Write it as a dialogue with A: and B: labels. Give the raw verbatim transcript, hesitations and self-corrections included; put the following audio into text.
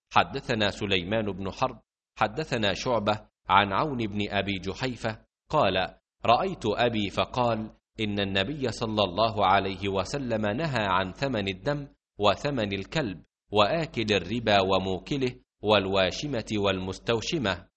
A: حدثنا سليمان بن حرب حدثنا شعبة عن عون بن أبي جحيفة قال: رأيت أبي فقال: إن النبي صلى الله عليه وسلم نهى عن ثمن الدم وثمن الكلب وآكل الربا وموكله والواشمة والمستوشمة.